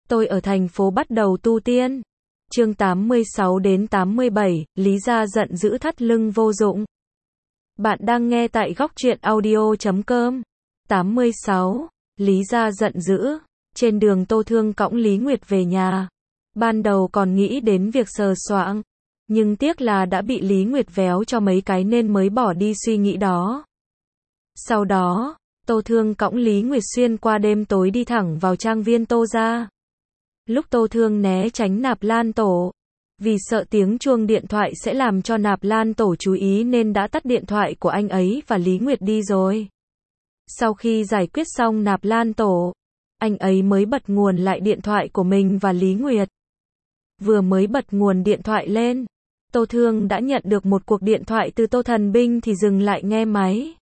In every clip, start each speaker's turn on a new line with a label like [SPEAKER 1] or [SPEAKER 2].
[SPEAKER 1] Tôi ở thành phố bắt đầu tu tiên. Chương 86 đến 87, Lý Gia giận dữ thắt lưng vô dụng. Bạn đang nghe tại góc truyện audio.com. 86. Lý Gia giận dữ. Trên đường Tô Thương cõng Lý Nguyệt về nhà. Ban đầu còn nghĩ đến việc sờ soạng, nhưng tiếc là đã bị Lý Nguyệt véo cho mấy cái nên mới bỏ đi suy nghĩ đó. Sau đó, Tô Thương cõng Lý Nguyệt xuyên qua đêm tối đi thẳng vào trang viên Tô gia. Lúc Tô Thương né tránh Nạp Lan Tổ, vì sợ tiếng chuông điện thoại sẽ làm cho Nạp Lan Tổ chú ý nên đã tắt điện thoại của anh ấy và Lý Nguyệt đi rồi. Sau khi giải quyết xong Nạp Lan Tổ, anh ấy mới bật nguồn lại điện thoại của mình và Lý Nguyệt. Vừa mới bật nguồn điện thoại lên, Tô Thương đã nhận được một cuộc điện thoại từ Tô Thần Binh thì dừng lại nghe máy.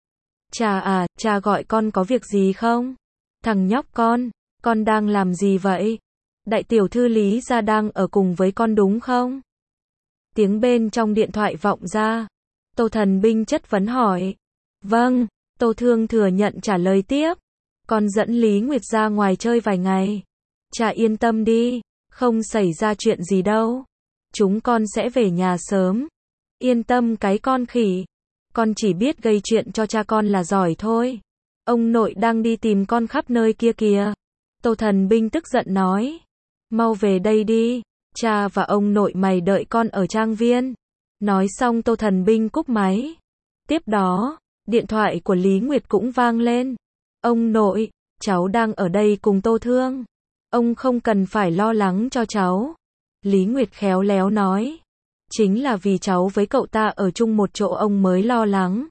[SPEAKER 1] Cha gọi con có việc gì không? Thằng nhóc con đang làm gì vậy? Đại tiểu thư Lý Gia đang ở cùng với con đúng không? Tiếng bên trong điện thoại vọng ra. Tô Thần Binh chất vấn hỏi. Vâng, Tô Thương thừa nhận trả lời tiếp. Con dẫn Lý Nguyệt ra ngoài chơi vài ngày. Cha yên tâm đi, không xảy ra chuyện gì đâu. Chúng con sẽ về nhà sớm. Yên tâm cái con khỉ. Con chỉ biết gây chuyện cho cha con là giỏi thôi. Ông nội đang đi tìm con khắp nơi kia kìa. Tô Thần Binh tức giận nói. Mau về đây đi, cha và ông nội mày đợi con ở trang viên. Nói xong Tô Thần Binh cúp máy. Tiếp đó, điện thoại của Lý Nguyệt cũng vang lên. Ông nội, cháu đang ở đây cùng Tô Thương. Ông không cần phải lo lắng cho cháu. Lý Nguyệt khéo léo nói. Chính là vì cháu với cậu ta ở chung một chỗ ông mới lo lắng.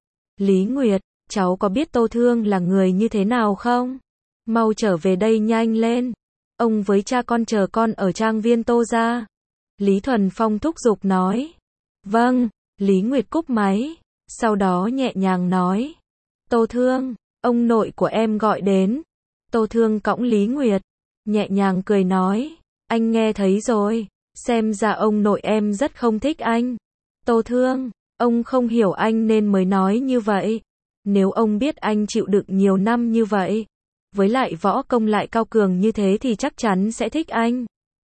[SPEAKER 1] Lý Nguyệt, cháu có biết Tô Thương là người như thế nào không? Mau trở về đây nhanh lên. Ông với cha con chờ con ở trang viên Tô gia. Lý Thuần Phong thúc giục nói. Vâng, Lý Nguyệt cúp máy. Sau đó nhẹ nhàng nói. Tô Thương, ông nội của em gọi đến. Tô Thương cõng Lý Nguyệt. Nhẹ nhàng cười nói. Anh nghe thấy rồi. Xem ra ông nội em rất không thích anh. Tô Thương, ông không hiểu anh nên mới nói như vậy. Nếu ông biết anh chịu đựng nhiều năm như vậy, với lại võ công lại cao cường như thế thì chắc chắn sẽ thích anh.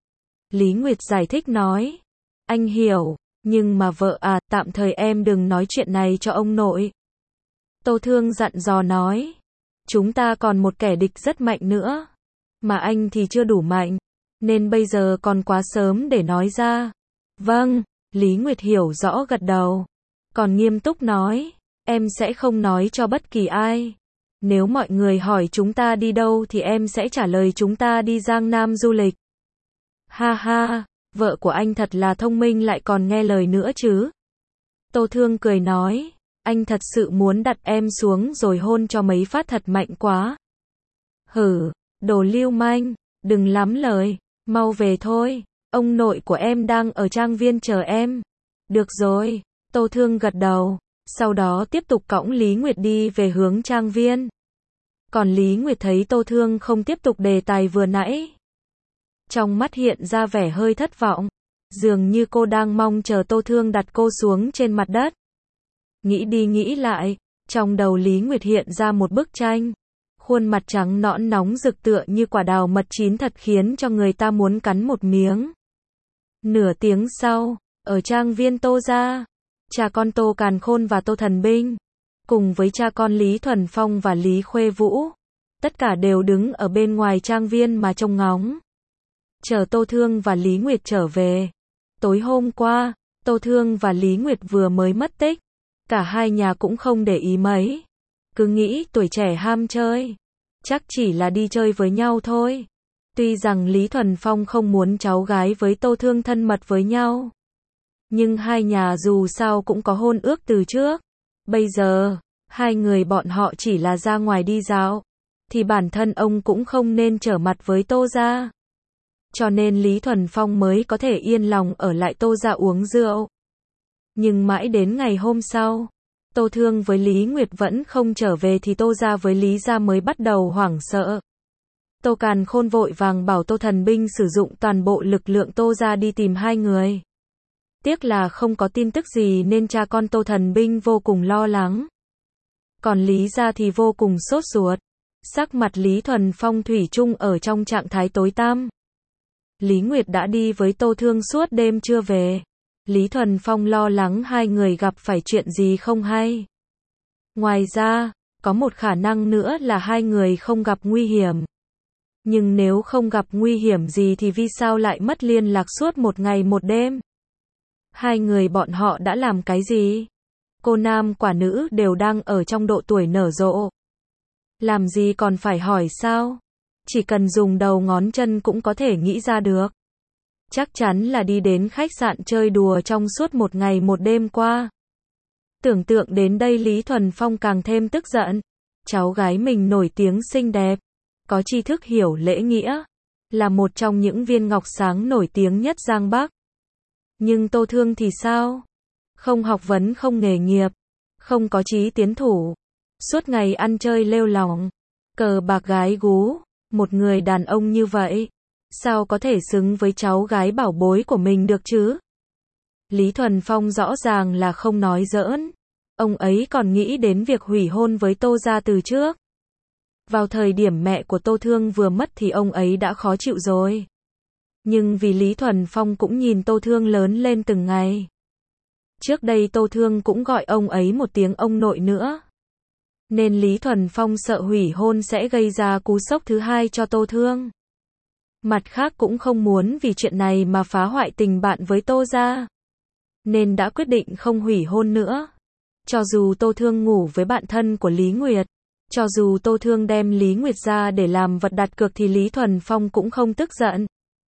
[SPEAKER 1] Lý Nguyệt giải thích nói. Anh hiểu, nhưng mà vợ tạm thời em đừng nói chuyện này cho ông nội. Tô Thương dặn dò nói. Chúng ta còn một kẻ địch rất mạnh nữa. Mà anh thì chưa đủ mạnh. Nên bây giờ còn quá sớm để nói ra. Vâng, Lý Nguyệt hiểu rõ gật đầu. Còn nghiêm túc nói. Em sẽ không nói cho bất kỳ ai. Nếu mọi người hỏi chúng ta đi đâu thì em sẽ trả lời chúng ta đi Giang Nam du lịch. Ha ha, vợ của anh thật là thông minh lại còn nghe lời nữa chứ. Tô Thương cười nói. Anh thật sự muốn đặt em xuống rồi hôn cho mấy phát thật mạnh quá. Hử, đồ lưu manh, đừng lắm lời. Mau về thôi, ông nội của em đang ở trang viên chờ em. Được rồi, Tô Thương gật đầu, sau đó tiếp tục cõng Lý Nguyệt đi về hướng trang viên. Còn Lý Nguyệt thấy Tô Thương không tiếp tục đề tài vừa nãy. Trong mắt hiện ra vẻ hơi thất vọng, dường như cô đang mong chờ Tô Thương đặt cô xuống trên mặt đất. Nghĩ đi nghĩ lại, trong đầu Lý Nguyệt hiện ra một bức tranh. Khuôn mặt trắng nõn nóng rực tựa như quả đào mật chín thật khiến cho người ta muốn cắn một miếng. Nửa tiếng sau, ở trang viên Tô gia, cha con Tô Càn Khôn và Tô Thần Binh, cùng với cha con Lý Thuần Phong và Lý Khuê Vũ, tất cả đều đứng ở bên ngoài trang viên mà trông ngóng. Chờ Tô Thương và Lý Nguyệt trở về. Tối hôm qua, Tô Thương và Lý Nguyệt vừa mới mất tích. Cả hai nhà cũng không để ý mấy. Cứ nghĩ tuổi trẻ ham chơi, chắc chỉ là đi chơi với nhau thôi. Tuy rằng Lý Thuần Phong không muốn cháu gái với Tô Thương thân mật với nhau, nhưng hai nhà dù sao cũng có hôn ước từ trước. Bây giờ, hai người bọn họ chỉ là ra ngoài đi dạo, thì bản thân ông cũng không nên trở mặt với Tô gia. Cho nên Lý Thuần Phong mới có thể yên lòng ở lại Tô gia uống rượu. Nhưng mãi đến ngày hôm sau, Tô Thương với Lý Nguyệt vẫn không trở về thì Tô gia với Lý gia mới bắt đầu hoảng sợ. Tô Càn Khôn vội vàng bảo Tô Thần Binh sử dụng toàn bộ lực lượng Tô gia đi tìm hai người. Tiếc là không có tin tức gì nên cha con Tô Thần Binh vô cùng lo lắng. Còn Lý gia thì vô cùng sốt ruột. Sắc mặt Lý Thuần Phong thủy chung ở trong trạng thái tối tăm. Lý Nguyệt đã đi với Tô Thương suốt đêm chưa về. Lý Thuần Phong lo lắng hai người gặp phải chuyện gì không hay. Ngoài ra, có một khả năng nữa là hai người không gặp nguy hiểm. Nhưng nếu không gặp nguy hiểm gì thì vì sao lại mất liên lạc suốt một ngày một đêm? Hai người bọn họ đã làm cái gì? Cô nam quả nữ đều đang ở trong độ tuổi nở rộ. Làm gì còn phải hỏi sao? Chỉ cần dùng đầu ngón chân cũng có thể nghĩ ra được. Chắc chắn là đi đến khách sạn chơi đùa trong suốt một ngày một đêm qua. Tưởng tượng đến đây Lý Thuần Phong càng thêm tức giận. Cháu gái mình nổi tiếng xinh đẹp, có tri thức hiểu lễ nghĩa, là một trong những viên ngọc sáng nổi tiếng nhất Giang Bắc. Nhưng Tô Thương thì sao? Không học vấn, không nghề nghiệp, không có chí tiến thủ, suốt ngày ăn chơi lêu lỏng, cờ bạc gái gú, một người đàn ông như vậy, sao có thể xứng với cháu gái bảo bối của mình được chứ? Lý Thuần Phong rõ ràng là không nói giỡn, ông ấy còn nghĩ đến việc hủy hôn với Tô gia từ trước. Vào thời điểm mẹ của Tô Thương vừa mất thì ông ấy đã khó chịu rồi. Nhưng vì Lý Thuần Phong cũng nhìn Tô Thương lớn lên từng ngày. Trước đây Tô Thương cũng gọi ông ấy một tiếng ông nội nữa. Nên Lý Thuần Phong sợ hủy hôn sẽ gây ra cú sốc thứ hai cho Tô Thương. Mặt khác cũng không muốn vì chuyện này mà phá hoại tình bạn với Tô gia. Nên đã quyết định không hủy hôn nữa. Cho dù Tô Thương ngủ với bạn thân của Lý Nguyệt, cho dù Tô Thương đem Lý Nguyệt ra để làm vật đặt cược thì Lý Thuần Phong cũng không tức giận.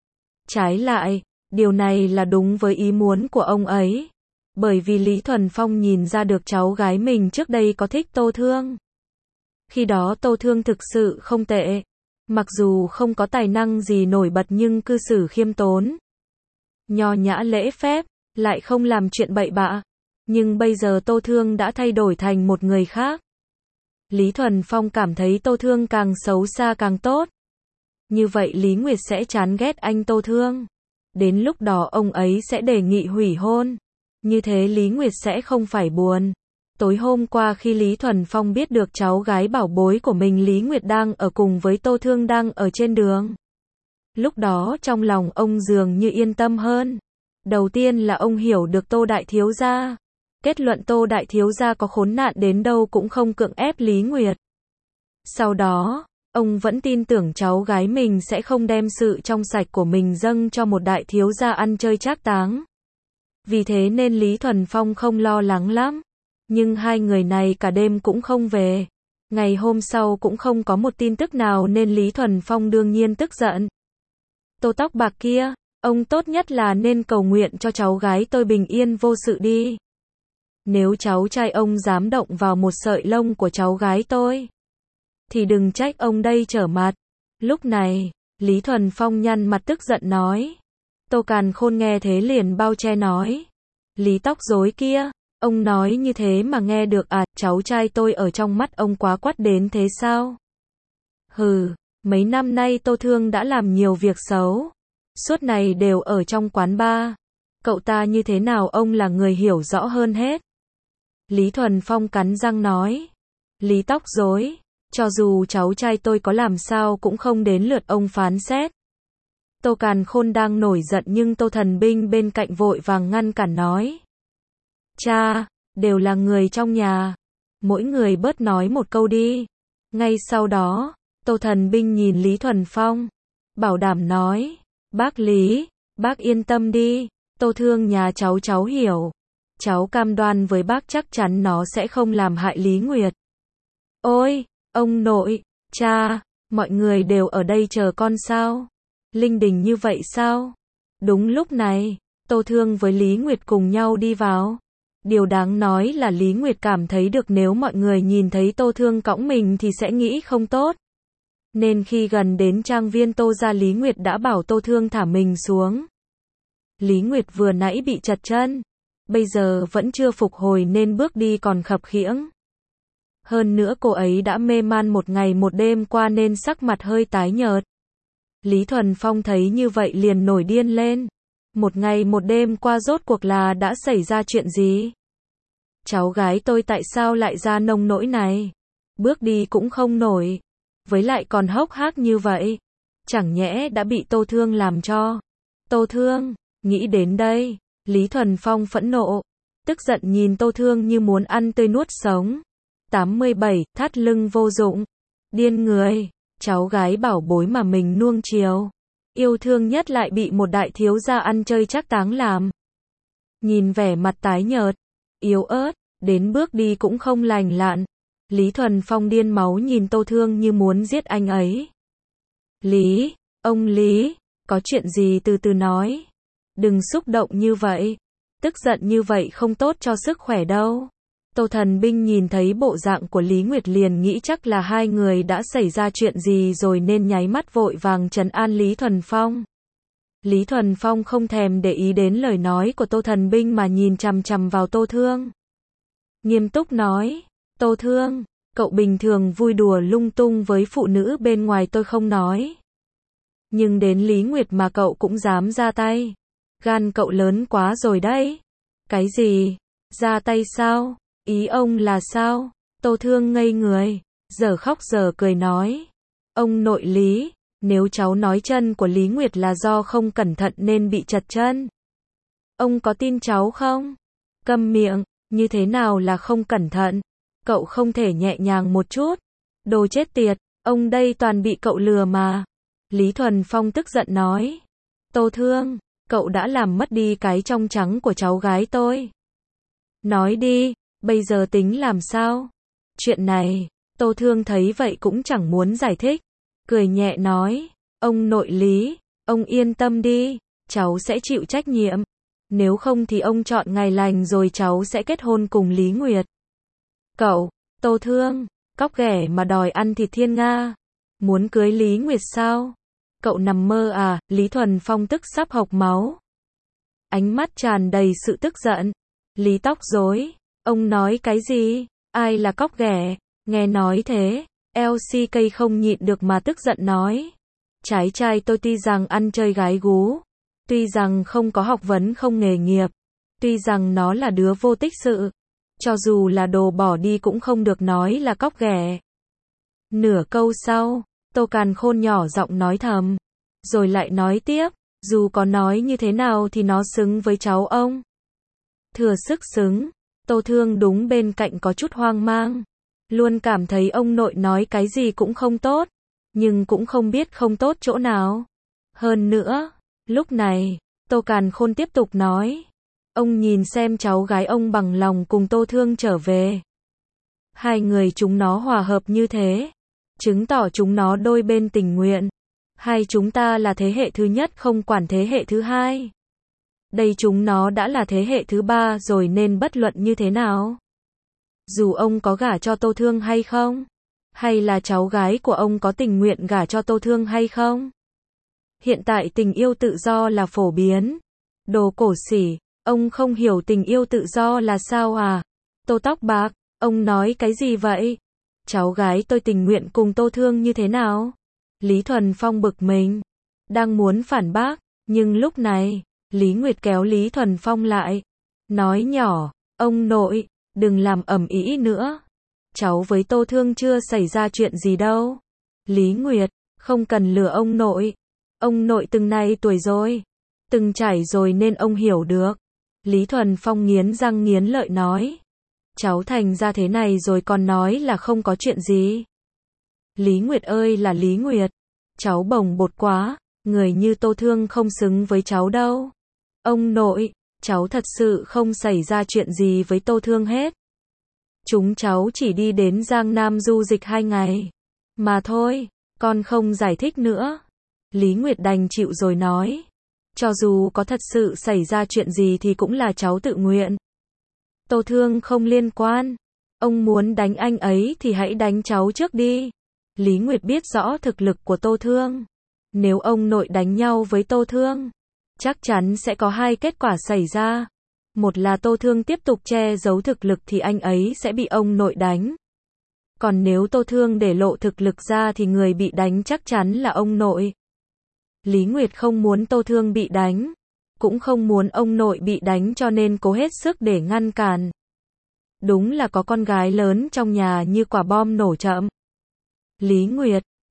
[SPEAKER 1] Trái lại, điều này là đúng với ý muốn của ông ấy. Bởi vì Lý Thuần Phong nhìn ra được cháu gái mình trước đây có thích Tô Thương. Khi đó Tô Thương thực sự không tệ. Mặc dù không có tài năng gì nổi bật nhưng cư xử khiêm tốn, nho nhã lễ phép, lại không làm chuyện bậy bạ. Nhưng bây giờ Tô Thương đã thay đổi thành một người khác. Lý Thuần Phong cảm thấy Tô Thương càng xấu xa càng tốt. Như vậy Lý Nguyệt sẽ chán ghét anh Tô Thương. Đến lúc đó ông ấy sẽ đề nghị hủy hôn. Như thế Lý Nguyệt sẽ không phải buồn. Tối hôm qua khi Lý Thuần Phong biết được cháu gái bảo bối của mình Lý Nguyệt đang ở cùng với Tô Thương đang ở trên đường. Lúc đó trong lòng ông dường như yên tâm hơn. Đầu tiên là ông hiểu được Tô Đại Thiếu Gia. Kết luận Tô Đại Thiếu Gia có khốn nạn đến đâu cũng không cưỡng ép Lý Nguyệt. Sau đó, ông vẫn tin tưởng cháu gái mình sẽ không đem sự trong sạch của mình dâng cho một đại thiếu gia ăn chơi trác táng. Vì thế nên Lý Thuần Phong không lo lắng lắm. Nhưng hai người này cả đêm cũng không về. Ngày hôm sau cũng không có một tin tức nào nên Lý Thuần Phong đương nhiên tức giận. Tô tóc bạc kia, ông tốt nhất là nên cầu nguyện cho cháu gái tôi bình yên vô sự đi. Nếu cháu trai ông dám động vào một sợi lông của cháu gái tôi, thì đừng trách ông đây trở mặt. Lúc này, Lý Thuần Phong nhăn mặt tức giận nói. Tô Càn Khôn nghe thế liền bao che nói. Lý tóc rối kia, ông nói như thế mà nghe được à, cháu trai tôi ở trong mắt ông quá quắt đến thế sao? Hừ, mấy năm nay Tô Thương đã làm nhiều việc xấu. Suốt này đều ở trong quán bar. Cậu ta như thế nào ông là người hiểu rõ hơn hết. Lý Thuần Phong cắn răng nói. Lý tóc rối, cho dù cháu trai tôi có làm sao cũng không đến lượt ông phán xét. Tô Càn Khôn đang nổi giận nhưng Tô Thần Binh bên cạnh vội vàng ngăn cản nói. Cha, đều là người trong nhà. Mỗi người bớt nói một câu đi. Ngay sau đó, Tô Thần Binh nhìn Lý Thuần Phong. Bảo đảm nói. Bác Lý, bác yên tâm đi. Tô Thương nhà cháu hiểu. Cháu cam đoan với bác chắc chắn nó sẽ không làm hại Lý Nguyệt. Ôi, ông nội, cha, mọi người đều ở đây chờ con sao? Linh đình như vậy sao? Đúng lúc này, Tô Thương với Lý Nguyệt cùng nhau đi vào. Điều đáng nói là Lý Nguyệt cảm thấy được nếu mọi người nhìn thấy Tô Thương cõng mình thì sẽ nghĩ không tốt. Nên khi gần đến trang viên Tô gia Lý Nguyệt đã bảo Tô Thương thả mình xuống. Lý Nguyệt vừa nãy bị trật chân, bây giờ vẫn chưa phục hồi nên bước đi còn khập khiễng. Hơn nữa cô ấy đã mê man một ngày một đêm qua nên sắc mặt hơi tái nhợt. Lý Thuần Phong thấy như vậy liền nổi điên lên. Một ngày một đêm qua rốt cuộc là đã xảy ra chuyện gì? Cháu gái tôi tại sao lại ra nông nỗi này? Bước đi cũng không nổi. với lại còn hốc hác như vậy. Chẳng nhẽ đã bị Tô Thương làm cho. Tô Thương, nghĩ đến đây, Lý Thuần Phong phẫn nộ, tức giận nhìn Tô Thương như muốn ăn tươi nuốt sống. 87, thắt lưng vô dụng. Điên người, cháu gái bảo bối mà mình nuông chiều. Yêu thương nhất lại bị một đại thiếu gia ăn chơi trác táng làm. Nhìn vẻ mặt tái nhợt, yếu ớt, đến bước đi cũng không lành lặn. Lý Thuần Phong điên máu nhìn Tô Thương như muốn giết anh ấy. Lý, ông Lý, có chuyện gì từ từ nói. Đừng xúc động như vậy. Tức giận như vậy không tốt cho sức khỏe đâu. Tô Thần Binh nhìn thấy bộ dạng của Lý Nguyệt liền nghĩ chắc là hai người đã xảy ra chuyện gì rồi nên nháy mắt vội vàng trấn an Lý Thuần Phong. Lý Thuần Phong không thèm để ý đến lời nói của Tô Thần Binh mà nhìn chằm chằm vào Tô Thương. Nghiêm túc nói, Tô Thương, cậu bình thường vui đùa lung tung với phụ nữ bên ngoài tôi không nói. Nhưng đến Lý Nguyệt mà cậu cũng dám ra tay. Gan cậu lớn quá rồi đấy. Cái gì? Ra tay sao? Ý ông là sao? Tô Thương ngây người, giờ khóc giờ cười nói. Ông nội Lý, nếu cháu nói chân của Lý Nguyệt là do không cẩn thận nên bị trật chân. Ông có tin cháu không? Câm miệng, như thế nào là không cẩn thận? Cậu không thể nhẹ nhàng một chút. Đồ chết tiệt, ông đây toàn bị cậu lừa mà. Lý Thuần Phong tức giận nói. Tô Thương, cậu đã làm mất đi cái trong trắng của cháu gái tôi. Nói đi, bây giờ tính làm sao? Chuyện này, Tô Thương thấy vậy cũng chẳng muốn giải thích. Cười nhẹ nói, ông nội Lý, ông yên tâm đi, cháu sẽ chịu trách nhiệm. Nếu không thì ông chọn ngày lành rồi cháu sẽ kết hôn cùng Lý Nguyệt. Cậu, Tô Thương, cóc ghẻ mà đòi ăn thịt thiên nga. Muốn cưới Lý Nguyệt sao? Cậu nằm mơ à? Lý Thuần Phong tức sắp hộc máu. Ánh mắt tràn đầy sự tức giận. Lý tóc rối, ông nói cái gì? Ai là cóc ghẻ? Nghe nói thế, LCK không nhịn được mà tức giận nói. Trái trai tôi tuy rằng ăn chơi gái gú, tuy rằng không có học vấn không nghề nghiệp, tuy rằng nó là đứa vô tích sự, cho dù là đồ bỏ đi cũng không được nói là cóc ghẻ. Nửa câu sau, Tô Càn Khôn nhỏ giọng nói thầm, rồi lại nói tiếp, dù có nói như thế nào thì nó xứng với cháu ông. Thừa sức xứng, Tô Thương đúng bên cạnh có chút hoang mang, luôn cảm thấy ông nội nói cái gì cũng không tốt, nhưng cũng không biết không tốt chỗ nào. Hơn nữa, lúc này, Tô Càn Khôn tiếp tục nói, ông nhìn xem cháu gái ông bằng lòng cùng Tô Thương trở về. Hai người chúng nó hòa hợp như thế, chứng tỏ chúng nó đôi bên tình nguyện. Hay chúng ta là thế hệ thứ nhất không quản thế hệ thứ hai. Đây chúng nó đã là thế hệ thứ ba rồi nên bất luận như thế nào. Dù ông có gả cho Tô Thương hay không, hay là cháu gái của ông có tình nguyện gả cho Tô Thương hay không. Hiện tại tình yêu tự do là phổ biến. Đồ cổ xỉ, ông không hiểu tình yêu tự do là sao à? Tô tóc bạc, ông nói cái gì vậy? Cháu gái tôi tình nguyện cùng Tô Thương như thế nào? Lý Thuần Phong bực mình, đang muốn phản bác, nhưng lúc này, Lý Nguyệt kéo Lý Thuần Phong lại, nói nhỏ, ông nội, đừng làm ầm ĩ nữa. Cháu với Tô Thương chưa xảy ra chuyện gì đâu. Lý Nguyệt, không cần lừa ông nội. Ông nội từng này tuổi rồi, từng trải rồi nên ông hiểu được. Lý Thuần Phong nghiến răng nghiến lợi nói. Cháu thành ra thế này rồi còn nói là không có chuyện gì. Lý Nguyệt ơi là Lý Nguyệt, cháu bồng bột quá, người như Tô Thương không xứng với cháu đâu. Ông nội, cháu thật sự không xảy ra chuyện gì với Tô Thương hết. Chúng cháu chỉ đi đến Giang Nam du dịch 2 ngày. Mà thôi, con không giải thích nữa. Lý Nguyệt đành chịu rồi nói. Cho dù có thật sự xảy ra chuyện gì thì cũng là cháu tự nguyện. Tô Thương không liên quan. Ông muốn đánh anh ấy thì hãy đánh cháu trước đi. Lý Nguyệt biết rõ thực lực của Tô Thương. Nếu ông nội đánh nhau với Tô Thương, chắc chắn sẽ có hai kết quả xảy ra. Một là Tô Thương tiếp tục che giấu thực lực thì anh ấy sẽ bị ông nội đánh. Còn nếu Tô Thương để lộ thực lực ra thì người bị đánh chắc chắn là ông nội. Lý Nguyệt không muốn Tô Thương bị đánh, cũng không muốn ông nội bị đánh cho nên cố hết sức để ngăn cản. Đúng là có con gái lớn trong nhà như quả bom nổ chậm. Lý Nguyệt,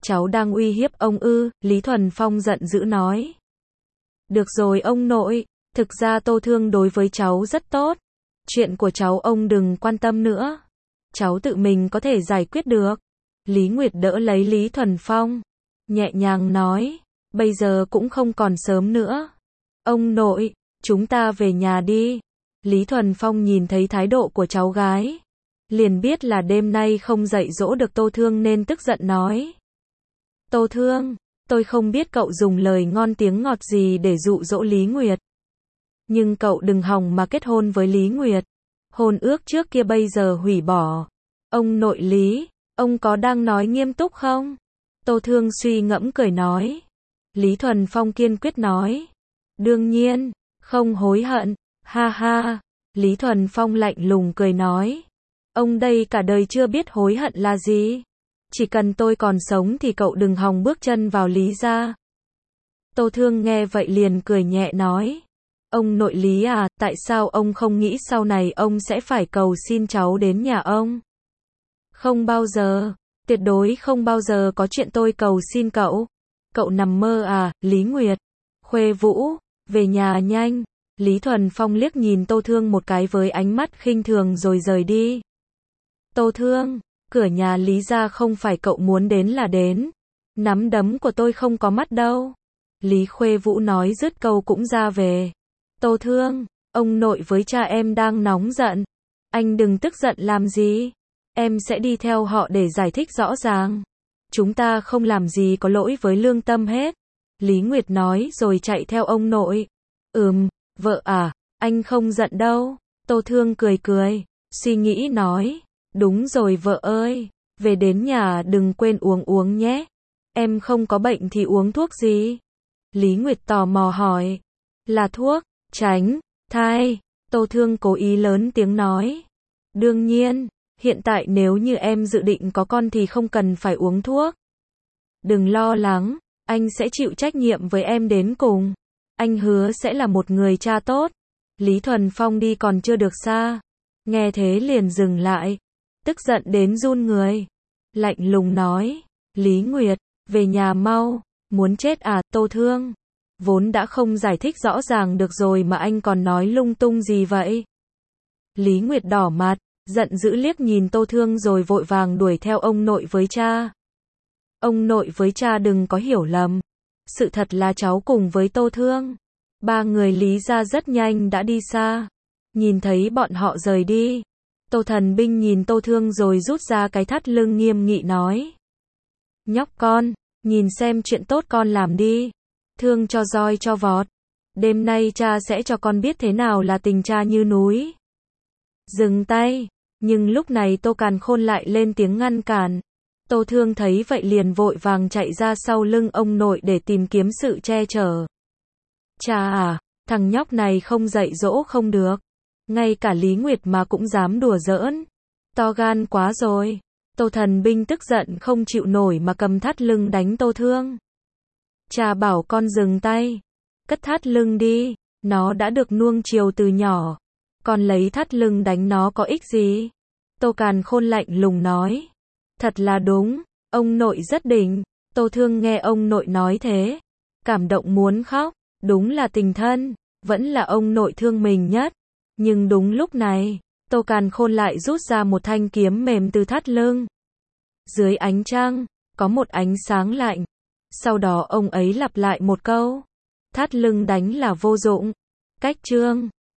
[SPEAKER 1] cháu đang uy hiếp ông ư? Lý Thuần Phong giận dữ nói. Được rồi ông nội, thực ra Tô Thương đối với cháu rất tốt. Chuyện của cháu ông đừng quan tâm nữa. Cháu tự mình có thể giải quyết được. Lý Nguyệt đỡ lấy Lý Thuần Phong, nhẹ nhàng nói, bây giờ cũng không còn sớm nữa. Ông nội, chúng ta về nhà đi. Lý Thuần Phong nhìn thấy thái độ của cháu gái, liền biết là đêm nay không dạy dỗ được Tô Thương nên tức giận nói. Tô Thương, tôi không biết cậu dùng lời ngon tiếng ngọt gì để dụ dỗ Lý Nguyệt. Nhưng cậu đừng hòng mà kết hôn với Lý Nguyệt. Hôn ước trước kia bây giờ hủy bỏ. Ông nội Lý, ông có đang nói nghiêm túc không? Tô Thương suy ngẫm cười nói. Lý Thuần Phong kiên quyết nói. Đương nhiên, không hối hận, ha ha. Lý Thuần Phong lạnh lùng cười nói. Ông đây cả đời chưa biết hối hận là gì. Chỉ cần tôi còn sống thì cậu đừng hòng bước chân vào Lý gia. Tô Thương nghe vậy liền cười nhẹ nói. Ông nội Lý à, tại sao ông không nghĩ sau này ông sẽ phải cầu xin cháu đến nhà ông? Không bao giờ, tuyệt đối không bao giờ có chuyện tôi cầu xin cậu. Cậu nằm mơ à? Lý Nguyệt, Khuê Vũ, về nhà nhanh. Lý Thuần Phong liếc nhìn Tô Thương một cái với ánh mắt khinh thường rồi rời đi. Tô Thương, cửa nhà Lý gia không phải cậu muốn đến là đến. Nắm đấm của tôi không có mắt đâu. Lý Khuê Vũ nói dứt câu cũng ra về. Tô Thương, ông nội với cha em đang nóng giận. Anh đừng tức giận làm gì. Em sẽ đi theo họ để giải thích rõ ràng. Chúng ta không làm gì có lỗi với lương tâm hết. Lý Nguyệt nói rồi chạy theo ông nội. Vợ à, anh không giận đâu. Tô Thương cười cười, suy nghĩ nói. Đúng rồi vợ ơi, về đến nhà đừng quên uống nhé. Em không có bệnh thì uống thuốc gì? Lý Nguyệt tò mò hỏi. Là thuốc tránh thai. Tô Thương cố ý lớn tiếng nói. Đương nhiên, hiện tại nếu như em dự định có con thì không cần phải uống thuốc. Đừng lo lắng, anh sẽ chịu trách nhiệm với em đến cùng. Anh hứa sẽ là một người cha tốt. Lý Thuần Phong đi còn chưa được xa, nghe thế liền dừng lại, tức giận đến run người. Lạnh lùng nói, Lý Nguyệt, về nhà mau. Muốn chết à? Tô Thương, vốn đã không giải thích rõ ràng được rồi mà anh còn nói lung tung gì vậy? Lý Nguyệt đỏ mặt, giận dữ liếc nhìn Tô Thương rồi vội vàng đuổi theo ông nội với cha. Ông nội với cha đừng có hiểu lầm. Sự thật là cháu cùng với Tô Thương. Ba người Lý gia rất nhanh đã đi xa. Nhìn thấy bọn họ rời đi, Tô Thần Binh nhìn Tô Thương rồi rút ra cái thắt lưng nghiêm nghị nói. Nhóc con, nhìn xem chuyện tốt con làm đi. Thương cho roi cho vọt. Đêm nay cha sẽ cho con biết thế nào là tình cha như núi. Dừng tay. Nhưng lúc này Tô Càn Khôn lại lên tiếng ngăn cản. Tô Thương thấy vậy liền vội vàng chạy ra sau lưng ông nội để tìm kiếm sự che chở. Cha à, thằng nhóc này không dạy dỗ không được. Ngay cả Lý Nguyệt mà cũng dám đùa giỡn. To gan quá rồi. Tô Thần Binh tức giận không chịu nổi mà cầm thắt lưng đánh Tô Thương. Cha bảo con dừng tay. Cất thắt lưng đi. Nó đã được nuông chiều từ nhỏ. Con lấy thắt lưng đánh nó có ích gì? Tô Càn Khôn lạnh lùng nói. Thật là đúng, ông nội rất đỉnh. Tô Thương nghe ông nội nói thế, cảm động muốn khóc. Đúng là tình thân, vẫn là ông nội thương mình nhất. Nhưng đúng lúc này, Tô Càn Khôn lại rút ra một thanh kiếm mềm từ thắt lưng. Dưới ánh trăng, có một ánh sáng lạnh. Sau đó ông ấy lặp lại một câu. Thắt lưng đánh là vô dụng. Cách chương